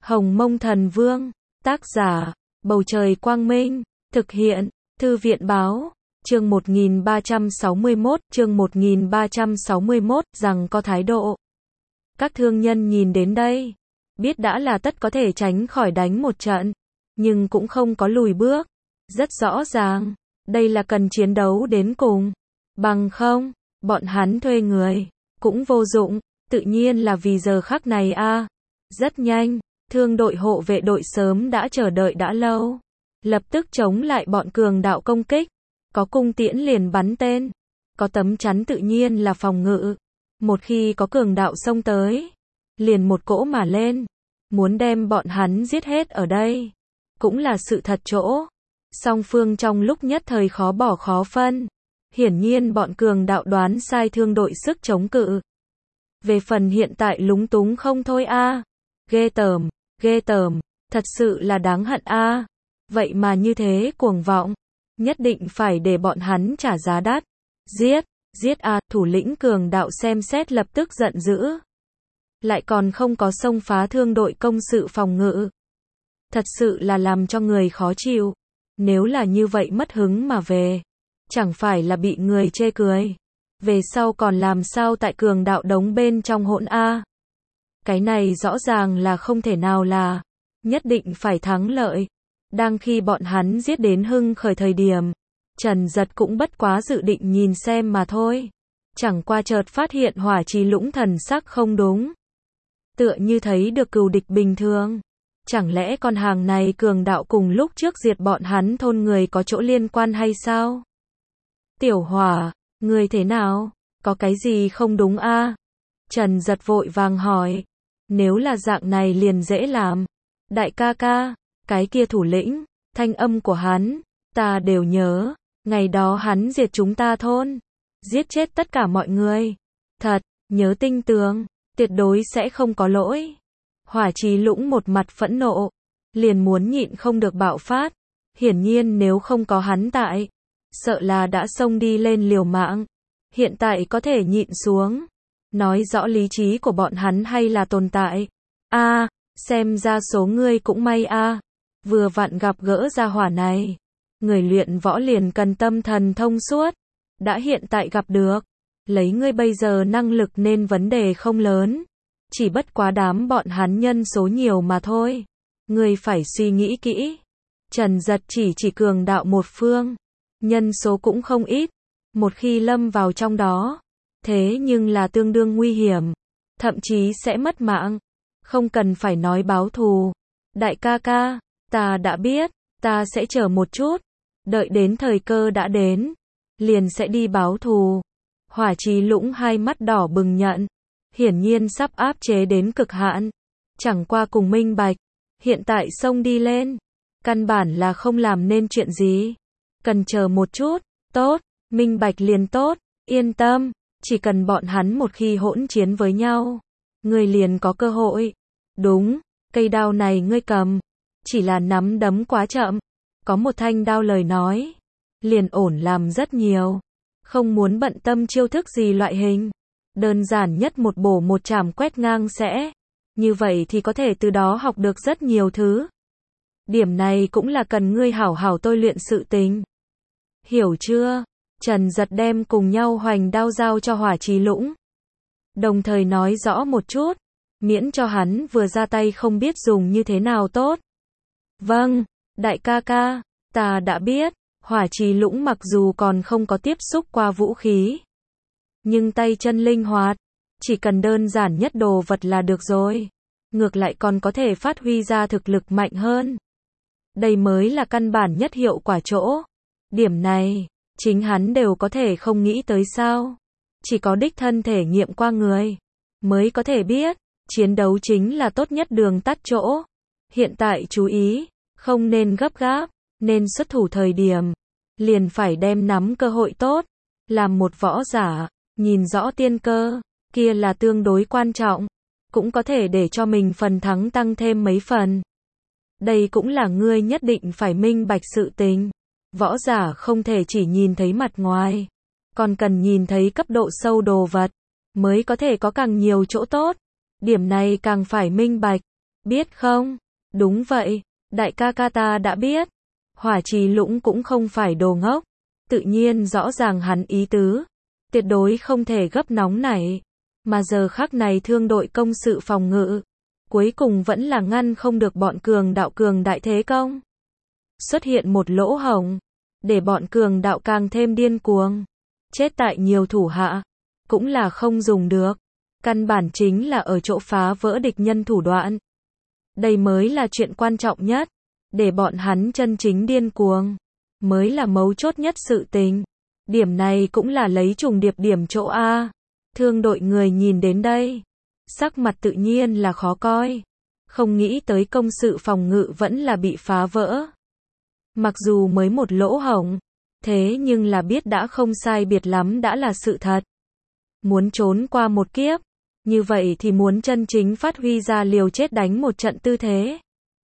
Hồng Mông Thần Vương, tác giả, Bầu Trời Quang Minh, thực hiện, Thư viện Báo, chương 1361, rằng có thái độ. Các thương nhân nhìn đến đây, biết đã là tất có thể tránh khỏi đánh một trận, nhưng cũng không có lùi bước. Rất rõ ràng, đây là cần chiến đấu đến cùng. Bằng không, bọn hắn thuê người, cũng vô dụng, tự nhiên là vì giờ khắc này a. Rất nhanh, thương đội hộ vệ đội sớm đã chờ đợi đã lâu. Lập tức chống lại bọn cường đạo công kích. Có cung tiễn liền bắn tên. Có tấm chắn tự nhiên là phòng ngự. Một khi có cường đạo xông tới, liền một cỗ mà lên. Muốn đem bọn hắn giết hết ở đây. Cũng là sự thật chỗ. Song phương trong lúc nhất thời khó bỏ khó phân. Hiển nhiên bọn cường đạo đoán sai thương đội sức chống cự. Về phần hiện tại lúng túng không thôi a. Ghê tởm, thật sự là đáng hận a. Vậy mà như thế cuồng vọng, nhất định phải để bọn hắn trả giá đắt. Giết a, thủ lĩnh cường đạo xem xét lập tức giận dữ. Lại còn không có xông phá thương đội công sự phòng ngự. Thật sự là làm cho người khó chịu. Nếu là như vậy mất hứng mà về, chẳng phải là bị người chê cười. Về sau còn làm sao tại cường đạo đống bên trong hỗn a. Cái này rõ ràng là không thể nào là, nhất định phải thắng lợi. Đang khi bọn hắn giết đến hưng khởi thời điểm, Trần Giật cũng bất quá dự định nhìn xem mà thôi. Chẳng qua chợt phát hiện Hỏa Trì Lũng thần sắc không đúng. Tựa như thấy được cừu địch bình thường. Chẳng lẽ con hàng này cường đạo cùng lúc trước diệt bọn hắn thôn người có chỗ liên quan hay sao? Tiểu Hỏa, người thế nào? Có cái gì không đúng a? Trần Giật vội vàng hỏi. Nếu là dạng này liền dễ làm. Đại ca ca, cái kia thủ lĩnh, thanh âm của hắn, ta đều nhớ. Ngày đó hắn diệt chúng ta thôn. Giết chết tất cả mọi người. Thật, nhớ tinh tường, tuyệt đối sẽ không có lỗi. Hỏa Trì Lũng một mặt phẫn nộ, liền muốn nhịn không được bạo phát. Hiển nhiên nếu không có hắn tại, sợ là đã xông đi lên liều mạng. Hiện tại có thể nhịn xuống. Nói rõ lý trí của bọn hắn hay là tồn tại. A, xem ra số ngươi cũng may a. Vừa vặn gặp gỡ gia hỏa này. Người luyện võ liền cần tâm thần thông suốt. Đã hiện tại gặp được. Lấy ngươi bây giờ năng lực nên vấn đề không lớn. Chỉ bất quá đám bọn hắn nhân số nhiều mà thôi. Ngươi phải suy nghĩ kỹ. Trần Giật chỉ cường đạo một phương. Nhân số cũng không ít. Một khi lâm vào trong đó, thế nhưng là tương đương nguy hiểm. Thậm chí sẽ mất mạng. Không cần phải nói báo thù. Đại ca ca, ta đã biết. Ta sẽ chờ một chút. Đợi đến thời cơ đã đến, liền sẽ đi báo thù. Hỏa Trì Lũng hai mắt đỏ bừng nhận. Hiển nhiên sắp áp chế đến cực hạn. Chẳng qua cùng minh bạch. Hiện tại xông đi lên. Căn bản là không làm nên chuyện gì. Cần chờ một chút. Tốt, minh bạch liền tốt. Yên tâm. Chỉ cần bọn hắn một khi hỗn chiến với nhau, ngươi liền có cơ hội. Đúng, cây đao này ngươi cầm. Chỉ là nắm đấm quá chậm. Có một thanh đao lời nói. Liền ổn làm rất nhiều. Không muốn bận tâm chiêu thức gì loại hình. Đơn giản nhất một bổ một chảm quét ngang sẽ. Như vậy thì có thể từ đó học được rất nhiều thứ. Điểm này cũng là cần ngươi hảo hảo tôi luyện sự tình. Hiểu chưa? Trần Giật đem cùng nhau hoành đao giao cho Hỏa Trì Lũng. Đồng thời nói rõ một chút. Miễn cho hắn vừa ra tay không biết dùng như thế nào tốt. Vâng, đại ca ca, ta đã biết. Hỏa Trì Lũng mặc dù còn không có tiếp xúc qua vũ khí, nhưng tay chân linh hoạt. Chỉ cần đơn giản nhất đồ vật là được rồi. Ngược lại còn có thể phát huy ra thực lực mạnh hơn. Đây mới là căn bản nhất hiệu quả chỗ. Điểm này, chính hắn đều có thể không nghĩ tới sao. Chỉ có đích thân thể nghiệm qua người, mới có thể biết. Chiến đấu chính là tốt nhất đường tắt chỗ. Hiện tại chú ý, không nên gấp gáp, nên xuất thủ thời điểm. Liền phải đem nắm cơ hội tốt. Làm một võ giả, nhìn rõ tiên cơ, kia là tương đối quan trọng. Cũng có thể để cho mình phần thắng tăng thêm mấy phần. Đây cũng là ngươi nhất định phải minh bạch sự tình. Võ giả không thể chỉ nhìn thấy mặt ngoài. Còn cần nhìn thấy cấp độ sâu đồ vật. Mới có thể có càng nhiều chỗ tốt. Điểm này càng phải minh bạch. Biết không? Đúng vậy, đại ca ca ta đã biết. Hỏa Trì Lũng cũng không phải đồ ngốc. Tự nhiên rõ ràng hắn ý tứ. Tuyệt đối không thể gấp nóng nảy. Mà giờ khắc này thương đội công sự phòng ngự. Cuối cùng vẫn là ngăn không được bọn cường đạo cường đại thế công. Xuất hiện một lỗ hổng. Để bọn cường đạo càng thêm điên cuồng. Chết tại nhiều thủ hạ. Cũng là không dùng được. Căn bản chính là ở chỗ phá vỡ địch nhân thủ đoạn. Đây mới là chuyện quan trọng nhất. Để bọn hắn chân chính điên cuồng. Mới là mấu chốt nhất sự tình. Điểm này cũng là lấy trùng điệp điểm chỗ A. Thương đội người nhìn đến đây. Sắc mặt tự nhiên là khó coi. Không nghĩ tới công sự phòng ngự vẫn là bị phá vỡ. Mặc dù mới một lỗ hổng. Thế nhưng là biết đã không sai biệt lắm đã là sự thật. Muốn trốn qua một kiếp. Như vậy thì muốn chân chính phát huy ra liều chết đánh một trận tư thế.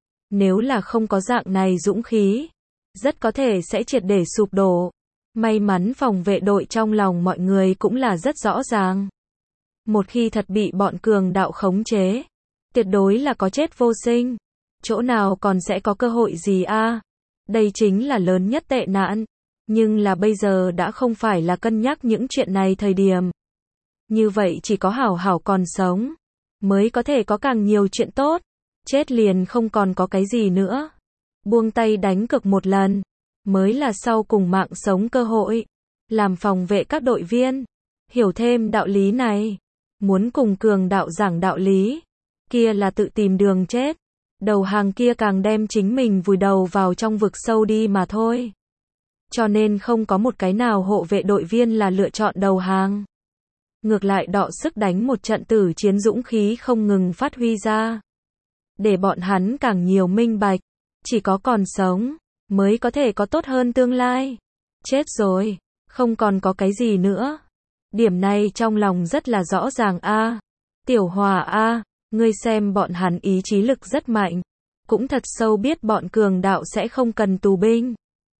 Nếu là không có dạng này dũng khí. Rất có thể sẽ triệt để sụp đổ. May mắn phòng vệ đội trong lòng mọi người cũng là rất rõ ràng. Một khi thật bị bọn cường đạo khống chế. Tuyệt đối là có chết vô sinh. Chỗ nào còn sẽ có cơ hội gì a? Đây chính là lớn nhất tệ nạn. Nhưng là bây giờ đã không phải là cân nhắc những chuyện này thời điểm. Như vậy chỉ có hảo hảo còn sống. Mới có thể có càng nhiều chuyện tốt. Chết liền không còn có cái gì nữa. Buông tay đánh cược một lần. Mới là sau cùng mạng sống cơ hội. Làm phòng vệ các đội viên. Hiểu thêm đạo lý này. Muốn cùng cường đạo giảng đạo lý. Kia là tự tìm đường chết. Đầu hàng kia càng đem chính mình vùi đầu vào trong vực sâu đi mà thôi. Cho nên không có một cái nào hộ vệ đội viên là lựa chọn đầu hàng. Ngược lại đọ sức đánh một trận tử chiến dũng khí không ngừng phát huy ra. Để bọn hắn càng nhiều minh bạch. Chỉ có còn sống. Mới có thể có tốt hơn tương lai. Chết rồi. Không còn có cái gì nữa. Điểm này trong lòng rất là rõ ràng a. Tiểu Hòa a, ngươi xem bọn hắn ý chí lực rất mạnh. Cũng thật sâu biết bọn cường đạo sẽ không cần tù binh.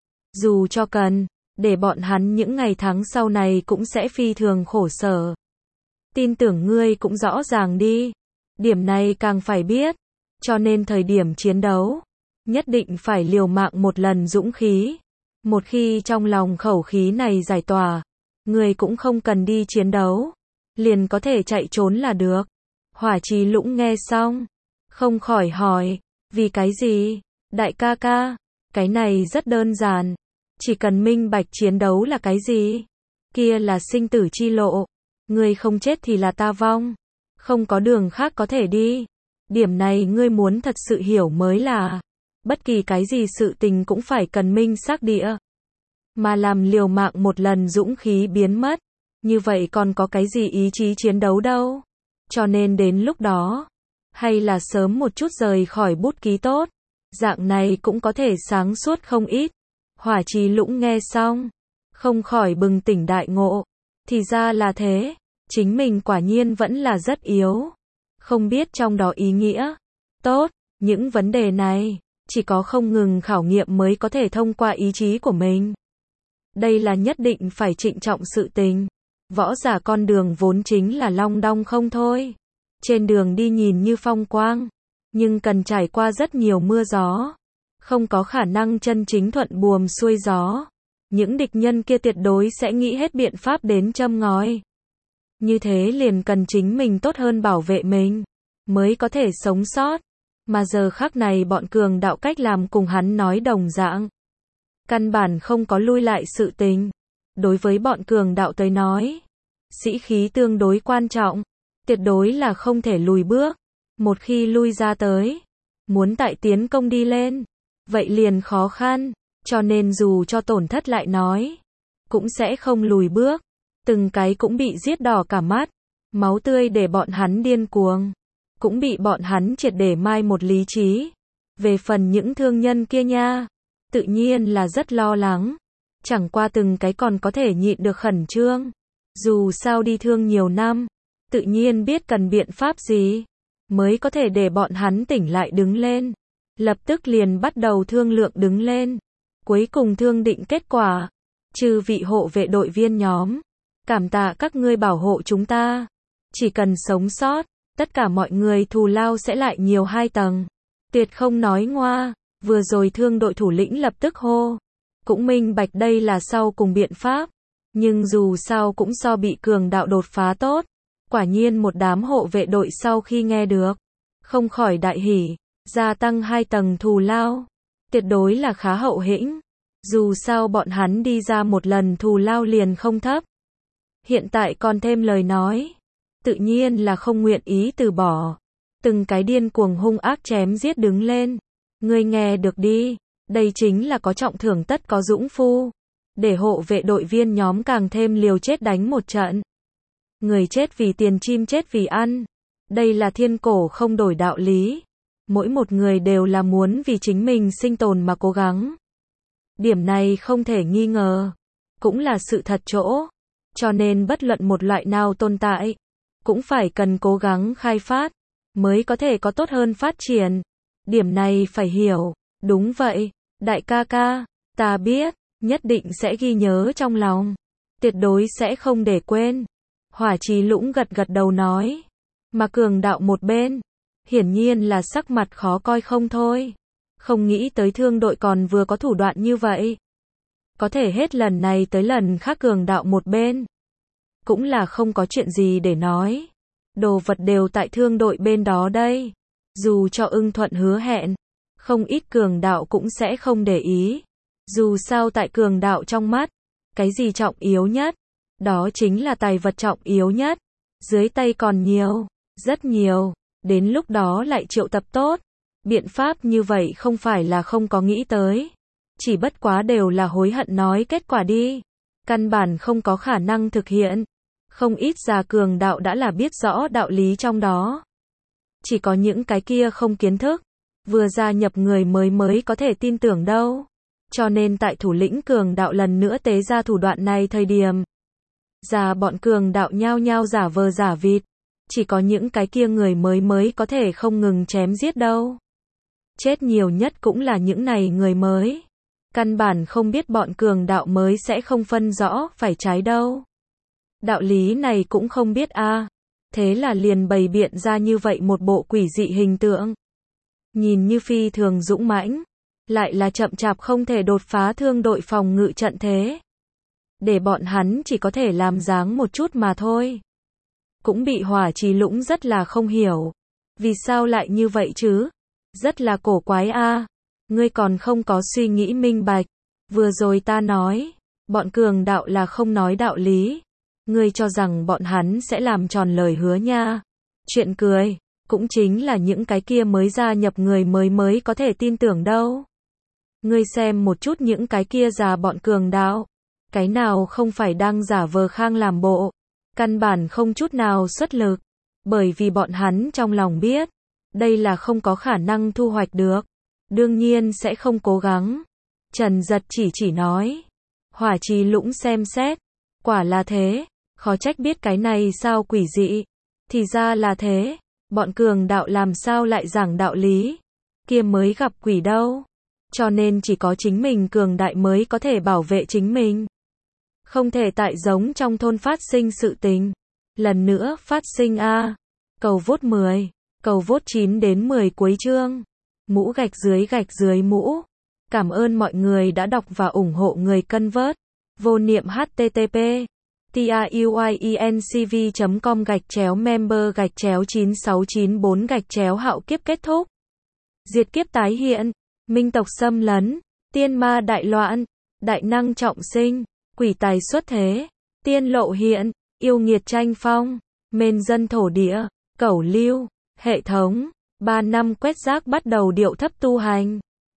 Dù cho cần, để bọn hắn những ngày tháng sau này cũng sẽ phi thường khổ sở. Tin tưởng ngươi cũng rõ ràng đi. Điểm này càng phải biết. Cho nên thời điểm chiến đấu, nhất định phải liều mạng một lần dũng khí. Một khi trong lòng khẩu khí này giải tỏa, người cũng không cần đi chiến đấu. Liền có thể chạy trốn là được. Hỏa Trì Lũng nghe xong. Không khỏi hỏi. Vì cái gì? Đại ca ca. Cái này rất đơn giản. Chỉ cần minh bạch chiến đấu là cái gì? Kia là sinh tử chi lộ. Ngươi không chết thì là ta vong. Không có đường khác có thể đi. Điểm này ngươi muốn thật sự hiểu mới là. Bất kỳ cái gì sự tình cũng phải cần minh xác địa. Mà làm liều mạng một lần dũng khí biến mất. Như vậy còn có cái gì ý chí chiến đấu đâu. Cho nên đến lúc đó. Hay là sớm một chút rời khỏi bút ký tốt. Dạng này cũng có thể sáng suốt không ít. Hỏa Trì Lũng nghe xong. Không khỏi bừng tỉnh đại ngộ. Thì ra là thế. Chính mình quả nhiên vẫn là rất yếu. Không biết trong đó ý nghĩa. Tốt, những vấn đề này. Chỉ có không ngừng khảo nghiệm mới có thể thông qua ý chí của mình. Đây là nhất định phải trịnh trọng sự tình. Võ giả con đường vốn chính là long đong không thôi. Trên đường đi nhìn như phong quang. Nhưng cần trải qua rất nhiều mưa gió. Không có khả năng chân chính thuận buồm xuôi gió. Những địch nhân kia tuyệt đối sẽ nghĩ hết biện pháp đến châm ngòi. Như thế liền cần chính mình tốt hơn bảo vệ mình. Mới có thể sống sót. Mà giờ khắc này bọn cường đạo cách làm cùng hắn nói đồng dạng. Căn bản không có lui lại sự tình. Đối với bọn cường đạo tới nói. Sĩ khí tương đối quan trọng. Tuyệt đối là không thể lùi bước. Một khi lui ra tới. Muốn tại tiến công đi lên. Vậy liền khó khăn. Cho nên dù cho tổn thất lại nói. Cũng sẽ không lùi bước. Từng cái cũng bị giết đỏ cả mắt. Máu tươi để bọn hắn điên cuồng. Cũng bị bọn hắn triệt để mai một lý trí. Về phần những thương nhân kia nha. Tự nhiên là rất lo lắng. Chẳng qua từng cái còn có thể nhịn được khẩn trương. Dù sao đi thương nhiều năm. Tự nhiên biết cần biện pháp gì. Mới có thể để bọn hắn tỉnh lại đứng lên. Lập tức liền bắt đầu thương lượng đứng lên. Cuối cùng thương định kết quả. Chư vị hộ vệ đội viên nhóm. Cảm tạ các ngươi bảo hộ chúng ta. Chỉ cần sống sót. tất cả mọi người thù lao sẽ lại nhiều 2 tầng. Tuyệt không nói ngoa, vừa rồi thương đội thủ lĩnh lập tức hô. Cũng minh bạch đây là sau cùng biện pháp. Nhưng dù sao cũng so bị cường đạo đột phá tốt. Quả nhiên một đám hộ vệ đội sau khi nghe được, không khỏi đại hỉ, gia tăng 2 tầng thù lao. Tuyệt đối là khá hậu hĩnh. Dù sao bọn hắn đi ra một lần thù lao liền không thấp. Hiện tại còn thêm lời nói. Tự nhiên là không nguyện ý từ bỏ. Từng cái điên cuồng hung ác chém giết đứng lên. Ngươi nghe được đi. Đây chính là có trọng thưởng tất có dũng phu. Để hộ vệ đội viên nhóm càng thêm liều chết đánh một trận. Người chết vì tiền, chim chết vì ăn. Đây là thiên cổ không đổi đạo lý. Mỗi một người đều là muốn vì chính mình sinh tồn mà cố gắng. Điểm này không thể nghi ngờ. Cũng là sự thật chỗ. Cho nên bất luận một loại nào tồn tại, cũng phải cần cố gắng khai phát, mới có thể có tốt hơn phát triển. Điểm này phải hiểu. Đúng vậy, đại ca ca, ta biết, nhất định sẽ ghi nhớ trong lòng. Tuyệt đối sẽ không để quên. Hỏa Trì Lũng gật gật đầu nói. Mà cường đạo một bên, hiển nhiên là sắc mặt khó coi không thôi. Không nghĩ tới thương đội còn vừa có thủ đoạn như vậy. Có thể hết lần này tới lần khác cường đạo một bên. Cũng là không có chuyện gì để nói. Đồ vật đều tại thương đội bên đó đây. Dù cho ưng thuận hứa hẹn, không ít cường đạo cũng sẽ không để ý. Dù sao tại cường đạo trong mắt, cái gì trọng yếu nhất? Đó chính là tài vật trọng yếu nhất. Dưới tay còn nhiều, rất nhiều. Đến lúc đó lại triệu tập tốt. Biện pháp như vậy không phải là không có nghĩ tới. Chỉ bất quá đều là hối hận nói kết quả đi. Căn bản không có khả năng thực hiện. Không ít già cường đạo đã là biết rõ đạo lý trong đó. Chỉ có những cái kia không kiến thức, vừa gia nhập người mới có thể tin tưởng đâu. Cho nên tại thủ lĩnh cường đạo lần nữa tế ra thủ đoạn này thời điểm, già bọn cường đạo nhao nhao giả vờ giả vịt. Chỉ có những cái kia người mới có thể không ngừng chém giết đâu. Chết nhiều nhất cũng là những này người mới. Căn bản không biết bọn cường đạo mới sẽ không phân rõ phải trái đâu. Đạo lý này cũng không biết a. Thế là liền bày biện ra như vậy một bộ quỷ dị hình tượng. Nhìn như phi thường dũng mãnh, lại là chậm chạp không thể đột phá thương đội phòng ngự trận thế. Để bọn hắn chỉ có thể làm dáng một chút mà thôi. Cũng bị Hỏa Trì Lũng rất là không hiểu. Vì sao lại như vậy chứ? Rất là cổ quái a. Ngươi còn không có suy nghĩ minh bạch. Vừa rồi ta nói, bọn cường đạo là không nói đạo lý. Ngươi cho rằng bọn hắn sẽ làm tròn lời hứa nha. Chuyện cười, cũng chính là những cái kia mới gia nhập người mới có thể tin tưởng đâu. Ngươi xem một chút những cái kia già bọn cường đạo. Cái nào không phải đang giả vờ khang làm bộ. Căn bản không chút nào xuất lực. Bởi vì bọn hắn trong lòng biết, đây là không có khả năng thu hoạch được. Đương nhiên sẽ không cố gắng. Trần Giật chỉ nói. Hỏa Trì Lũng xem xét. Quả là thế. Khó trách biết cái này sao quỷ dị. Thì ra là thế. Bọn cường đạo làm sao lại giảng đạo lý. Kia mới gặp quỷ đâu. Cho nên chỉ có chính mình cường đại mới có thể bảo vệ chính mình. Không thể tại giống trong thôn phát sinh sự tình. Lần nữa phát sinh a. Cầu vote 10. Cầu vote 9 đến 10 cuối chương. Mũ gạch dưới mũ. Cảm ơn mọi người đã đọc và ủng hộ người cân vớt. Vô niệm http truyencv.com/member/9694 hạo kiếp kết thúc. Diệt kiếp tái hiện. Minh tộc xâm lấn. Tiên ma đại loạn. Đại năng trọng sinh. Quỷ tài xuất thế. Tiên lộ hiện. Yêu nghiệt tranh phong. Mên dân thổ địa. Cẩu lưu. Hệ thống. 3 năm quét rác bắt đầu điệu thấp tu hành.